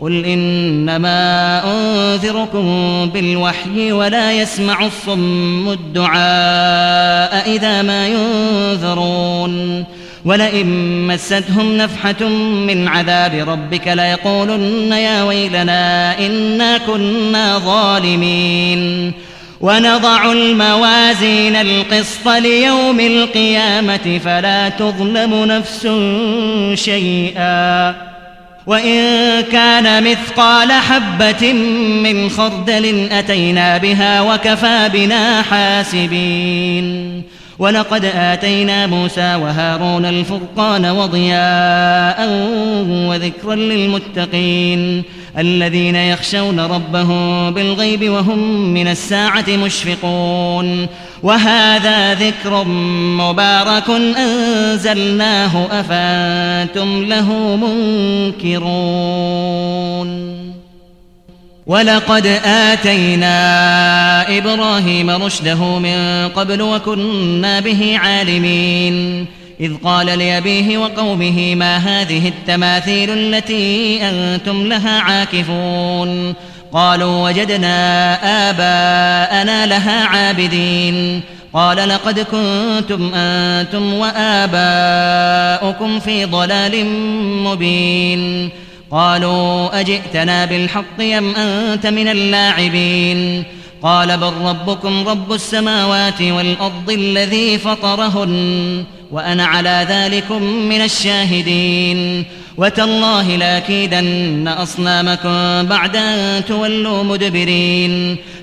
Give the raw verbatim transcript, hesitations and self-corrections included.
قل إنما أنذركم بالوحي ولا يسمع الصم الدعاء إذا ما ينذرون ولئن مستهم نفحة من عذاب ربك ليقولن يا ويلنا إنا كنا ظالمين ونضع الموازين القسط ليوم القيامة فلا تظلم نفس شيئا وإن كان مثقال حبة من خردل أتينا بها وكفى بنا حاسبين ولقد آتينا موسى وهارون الفرقان وضياء وذكرا للمتقين الذين يخشون ربهم بالغيب وهم من الساعة مشفقون وهذا ذكر مبارك أنزلناه أفأنتم له منكرون ولقد آتينا إبراهيم رشده من قبل وكنا به عالمين إذ قال لأبيه وقومه ما هذه التماثيل التي أنتم لها عاكفون قالوا وجدنا آباءنا لها عابدين قال لقد كنتم أنتم وآباؤكم في ضلال مبين قالوا أجئتنا بالحق أم أنت من اللاعبين قال بل ربكم رب السماوات والأرض الذي فطرهن وأنا على ذلكم من الشاهدين وتالله لأكيدن أصنامكم بعد أن تولوا مدبرين